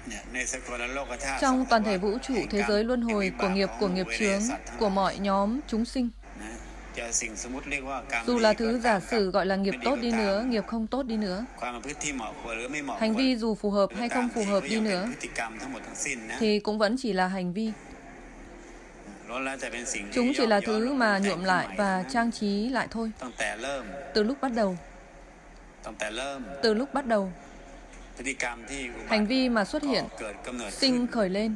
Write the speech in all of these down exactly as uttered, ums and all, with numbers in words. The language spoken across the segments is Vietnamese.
Trong toàn thể vũ trụ, thế giới luân hồi của nghiệp, của nghiệp chướng, của mọi nhóm chúng sinh, dù là thứ giả sử gọi là nghiệp tốt đi nữa, nghiệp không tốt đi nữa, hành vi dù phù hợp hay không phù hợp đi nữa, thì cũng vẫn chỉ là hành vi. Chúng chỉ là thứ mà nhuộm lại và trang trí lại thôi. Từ lúc bắt đầu, từ lúc bắt đầu, hành vi mà xuất hiện, sinh khởi lên,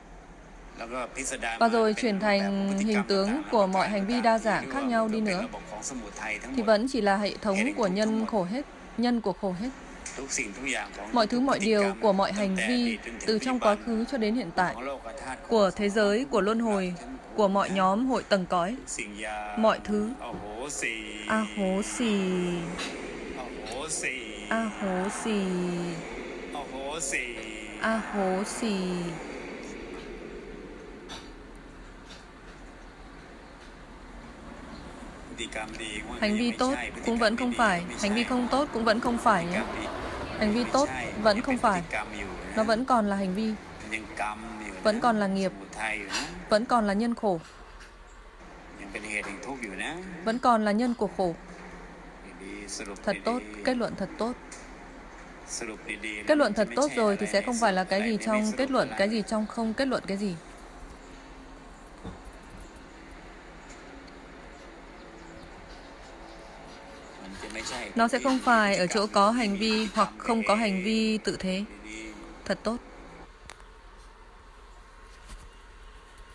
và rồi chuyển thành hình tướng của mọi hành vi đa dạng khác nhau đi nữa, thì vẫn chỉ là hệ thống của nhân khổ hết, nhân của khổ hết. Mọi thứ mọi điều của mọi hành vi, từ trong quá khứ cho đến hiện tại, của thế giới, của luân hồi, của mọi nhóm hội tầng cõi, mọi thứ, a hố xì, a hố xì, a hố xì. Hành vi tốt cũng vẫn không phải, hành vi không tốt cũng vẫn không phải nhé. Hành vi tốt vẫn không phải, nó vẫn còn là hành vi, vẫn còn là nghiệp, vẫn còn là nhân khổ, vẫn còn là nhân của khổ. Thật tốt, kết luận thật tốt. Kết luận thật tốt rồi thì sẽ không phải là cái gì trong kết luận, cái gì trong không kết luận cái gì. Nó sẽ không phải ở chỗ có hành vi hoặc không có hành vi tự thế. Thật tốt.